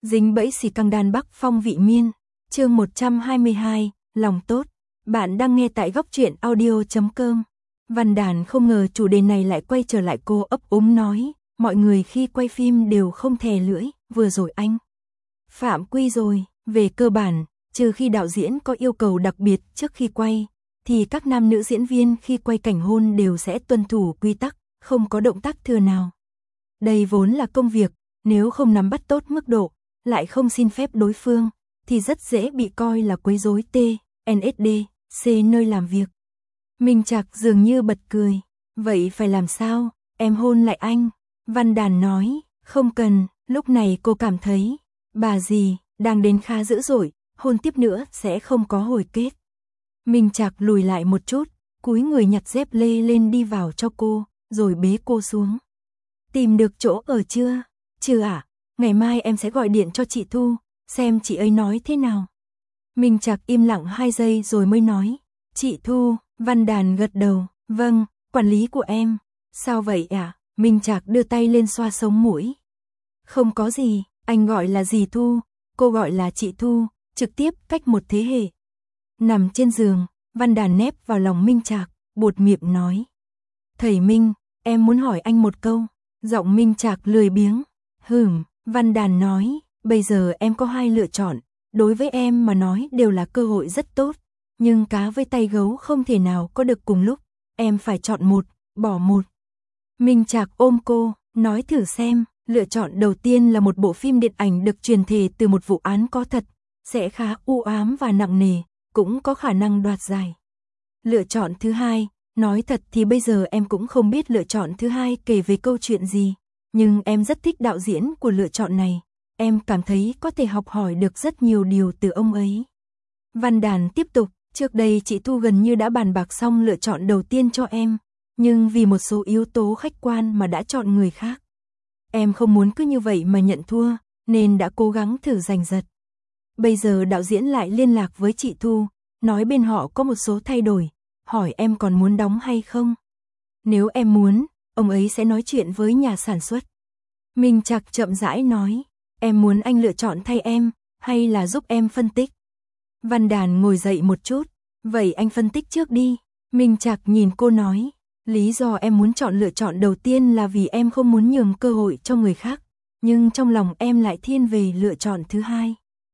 Dính bẫy xì căng đan Bắc Phong Vị Miên, chương 122, lòng tốt. Bạn đang nghe tại góc truyện audio.com. Văn Đàn không ngờ chủ đề này lại quay trở lại, cô ấp úng nói, mọi người khi quay phim đều không thè lưỡi, vừa rồi anh phạm quy rồi, về cơ bản, trừ khi đạo diễn có yêu cầu đặc biệt trước khi quay, thì các nam nữ diễn viên khi quay cảnh hôn đều sẽ tuân thủ quy tắc, không có động tác thừa nào. Đây vốn là công việc, nếu không nắm bắt tốt mức độ, lại không xin phép đối phương, thì rất dễ bị coi là quấy rối TNSD, C nơi làm việc. Minh Trạc dường như bật cười, vậy phải làm sao, em hôn lại anh. Văn Đàn nói, không cần, lúc này cô cảm thấy, bà dì, đang đến khá dữ dội, hôn tiếp nữa sẽ không có hồi kết. Minh Trạc lùi lại một chút, cúi người nhặt dép lê lên đi vào cho cô, rồi bế cô xuống. Tìm được chỗ ở chưa? Chưa ạ, ngày mai em sẽ gọi điện cho chị Thu, xem chị ấy nói thế nào. Minh Trạc im lặng 2 giây rồi mới nói, chị Thu. Văn Đàn gật đầu, vâng, quản lý của em. Sao vậy ạ? Minh Trạc đưa tay lên xoa sống mũi. Không có gì, anh gọi là dì Thu, cô gọi là chị Thu, trực tiếp cách một thế hệ. Nằm trên giường, Văn Đàn nép vào lòng Minh Trạc, buột miệng nói. Thầy Minh, em muốn hỏi anh một câu. Giọng Minh Trạc lười biếng. Văn Đàn nói, bây giờ em có 2 lựa chọn, đối với em mà nói đều là cơ hội rất tốt. Nhưng cá với tay gấu không thể nào có được cùng lúc, em phải chọn một, bỏ một. Minh Trạc ôm cô, nói thử xem, lựa chọn đầu tiên là một bộ phim điện ảnh được truyền thể từ một vụ án có thật, sẽ khá u ám và nặng nề, cũng có khả năng đoạt giải. Lựa chọn thứ hai, nói thật thì bây giờ em cũng không biết lựa chọn thứ hai kể về câu chuyện gì, nhưng em rất thích đạo diễn của lựa chọn này, em cảm thấy có thể học hỏi được rất nhiều điều từ ông ấy. Văn Đàn tiếp tục. Trước đây chị Thu gần như đã bàn bạc xong lựa chọn đầu tiên cho em, nhưng vì một số yếu tố khách quan mà đã chọn người khác. Em không muốn cứ như vậy mà nhận thua, nên đã cố gắng thử giành giật. Bây giờ đạo diễn lại liên lạc với chị Thu, nói bên họ có một số thay đổi, hỏi em còn muốn đóng hay không. Nếu em muốn, ông ấy sẽ nói chuyện với nhà sản xuất. Minh Trạc chậm rãi nói, em muốn anh lựa chọn thay em, hay là giúp em phân tích. Văn Đàn ngồi dậy một chút, vậy anh phân tích trước đi. Minh Trạc nhìn cô nói, lý do em muốn chọn lựa chọn đầu tiên là vì em không muốn nhường cơ hội cho người khác, nhưng trong lòng em lại thiên về lựa chọn thứ hai.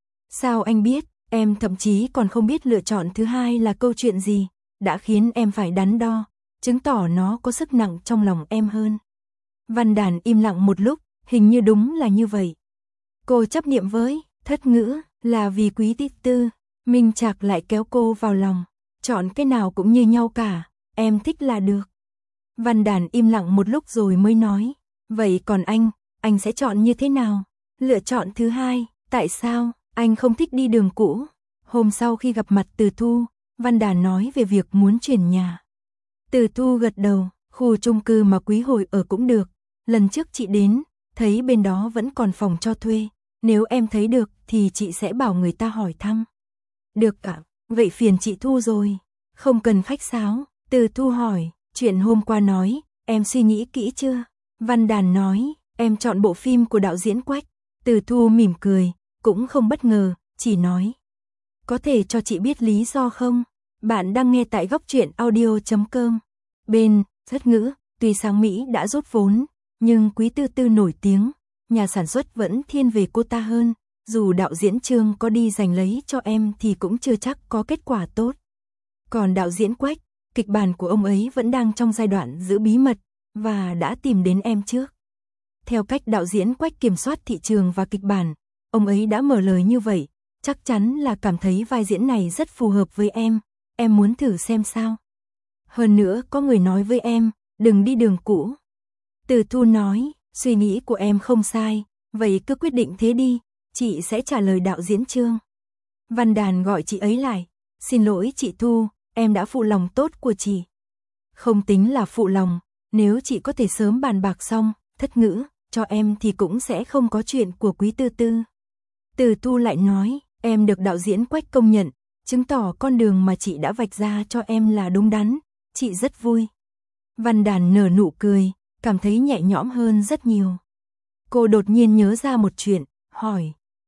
Sao anh biết, em thậm chí còn không biết lựa chọn thứ hai là câu chuyện gì, đã khiến em phải đắn đo, chứng tỏ nó có sức nặng trong lòng em hơn. Văn Đàn im lặng một lúc, hình như đúng là như vậy. Cô chấp niệm với, thất ngữ, là vì quý tư. Minh Trạc lại kéo cô vào lòng, chọn cái nào cũng như nhau cả, em thích là được. Văn Đàn im lặng một lúc rồi mới nói, vậy còn anh sẽ chọn như thế nào? Lựa chọn thứ hai, tại sao, anh không thích đi đường cũ? Hôm sau khi gặp mặt Từ Thu, Văn Đàn nói về việc muốn chuyển nhà. Từ Thu gật đầu, khu chung cư mà Quý Hồi ở cũng được, lần trước chị đến, thấy bên đó vẫn còn phòng cho thuê, nếu em thấy được thì chị sẽ bảo người ta hỏi thăm. Được ạ, vậy phiền chị Thu rồi. Không cần khách sáo. Từ Thu hỏi, chuyện hôm qua nói, em suy nghĩ kỹ chưa? Văn Đàn nói, em chọn bộ phim của đạo diễn Quách. Từ Thu mỉm cười, cũng không bất ngờ, chỉ nói. Có thể cho chị biết lý do không? Bạn đang nghe tại góc truyện audio.com. Bên, thất ngữ, tuy Sáng Mỹ đã rút vốn, nhưng Quý Tư nổi tiếng, nhà sản xuất vẫn thiên về cô ta hơn. Dù đạo diễn Trương có đi giành lấy cho em thì cũng chưa chắc có kết quả tốt. Còn đạo diễn Quách, kịch bản của ông ấy vẫn đang trong giai đoạn giữ bí mật, và đã tìm đến em trước. Theo cách đạo diễn Quách kiểm soát thị trường và kịch bản, ông ấy đã mở lời như vậy, chắc chắn là cảm thấy vai diễn này rất phù hợp với em muốn thử xem sao. Hơn nữa có người nói với em, đừng đi đường cũ. Từ Thu nói, suy nghĩ của em không sai, vậy cứ quyết định thế đi. Chị sẽ trả lời đạo diễn Trương. Văn Đàn gọi chị ấy lại. Xin lỗi chị Thu, em đã phụ lòng tốt của chị. Không tính là phụ lòng, nếu chị có thể sớm bàn bạc xong, thất ngữ, cho em thì cũng sẽ không có chuyện của Quý Tư. Từ Thu lại nói, em được đạo diễn Quách công nhận, chứng tỏ con đường mà chị đã vạch ra cho em là đúng đắn, chị rất vui. Văn Đàn nở nụ cười, cảm thấy nhẹ nhõm hơn rất nhiều. Cô đột nhiên nhớ ra một chuyện, hỏi,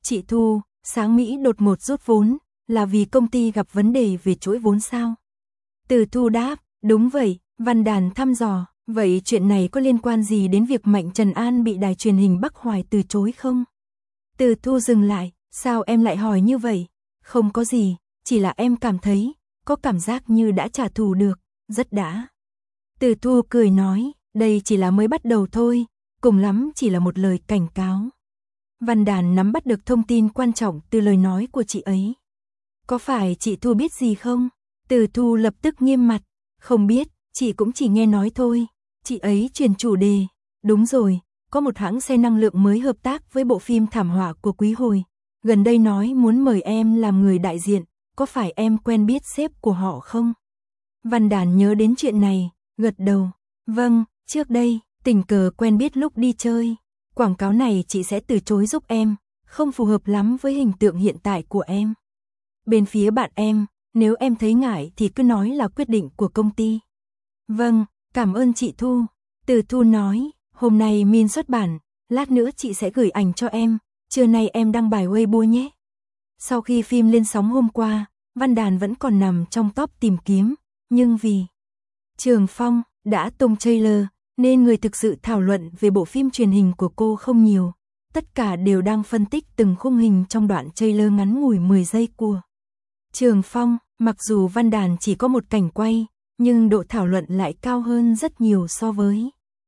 Chị Thu, Sáng Mỹ đột ngột rút vốn, là vì công ty gặp vấn đề về chuỗi vốn sao? Từ Thu đáp, đúng vậy. Văn Đàn thăm dò, vậy chuyện này có liên quan gì đến việc Mạnh Trần An bị đài truyền hình Bắc Hoài từ chối không? Từ Thu dừng lại, sao em lại hỏi như vậy? Không có gì, chỉ là em cảm thấy, có cảm giác như đã trả thù được, rất đã. Từ Thu cười nói, đây chỉ là mới bắt đầu thôi, cùng lắm chỉ là một lời cảnh cáo. Văn Đàn nắm bắt được thông tin quan trọng từ lời nói của chị ấy. Có phải chị Thu biết gì không? Từ Thu lập tức nghiêm mặt, không biết, chị cũng chỉ nghe nói thôi. Chị ấy chuyển chủ đề, đúng rồi, có một hãng xe năng lượng mới hợp tác với bộ phim thảm họa của Quý Hồi. Gần đây nói muốn mời em làm người đại diện, có phải em quen biết sếp của họ không? Văn Đàn nhớ đến chuyện này, gật đầu. Vâng, trước đây, tình cờ quen biết lúc đi chơi. Quảng cáo này chị sẽ từ chối giúp em, không phù hợp lắm với hình tượng hiện tại của em. Bên phía bạn em, nếu em thấy ngại thì cứ nói là quyết định của công ty. Vâng, cảm ơn chị Thu. Từ Thu nói, hôm nay Min xuất bản, lát nữa chị sẽ gửi ảnh cho em, trưa nay em đăng bài Weibo nhé. Sau khi phim lên sóng hôm qua, Văn Đàn vẫn còn nằm trong top tìm kiếm, nhưng vì Trường Phong đã tung trailer, nên người thực sự thảo luận về bộ phim truyền hình của cô không nhiều. Tất cả đều đang phân tích từng khung hình trong đoạn trailer ngắn ngủi 10 giây của Trường Phong. Mặc dù Văn Đàn chỉ có một cảnh quay, nhưng độ thảo luận lại cao hơn rất nhiều so với.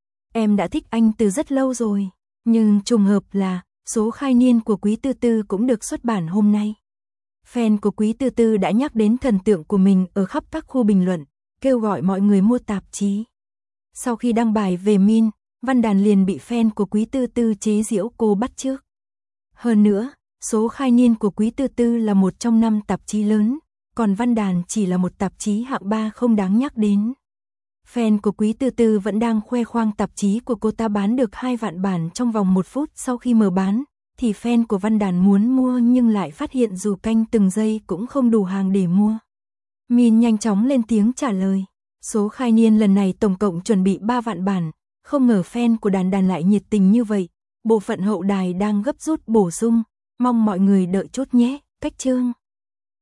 Em đã thích anh từ rất lâu rồi, nhưng trùng hợp là số khai niên của Quý Tư Tư cũng được xuất bản hôm nay. Fan của Quý Tư Tư đã nhắc đến thần tượng của mình ở khắp các khu bình luận, kêu gọi mọi người mua tạp chí. Sau khi đăng bài về Min, Văn Đàn liền bị fan của Quý Tư Tư chế giễu cô bắt chước. Hơn nữa, số khai niên của Quý Tư Tư là một trong 5 tạp chí lớn, còn Văn Đàn chỉ là một tạp chí hạng 3 không đáng nhắc đến. Fan của Quý Tư Tư vẫn đang khoe khoang tạp chí của cô ta bán được 2 vạn bản trong vòng 1 phút sau khi mở bán, thì fan của Văn Đàn muốn mua nhưng lại phát hiện dù canh từng giây cũng không đủ hàng để mua. Min nhanh chóng lên tiếng trả lời, số khai niên lần này tổng cộng chuẩn bị 3 vạn bản, không ngờ fan của Đàn Đàn lại nhiệt tình như vậy, bộ phận hậu đài đang gấp rút bổ sung, mong mọi người đợi chốt nhé, cách chương.